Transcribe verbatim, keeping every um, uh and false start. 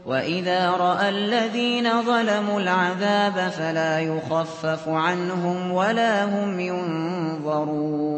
وَإِذَا رَأَى الَّذِينَ ظَلَمُوا الْعَذَابَ فَلَا يُخَفَّفُ عَنْهُمْ وَلَا هُمْ يُنظَرُونَ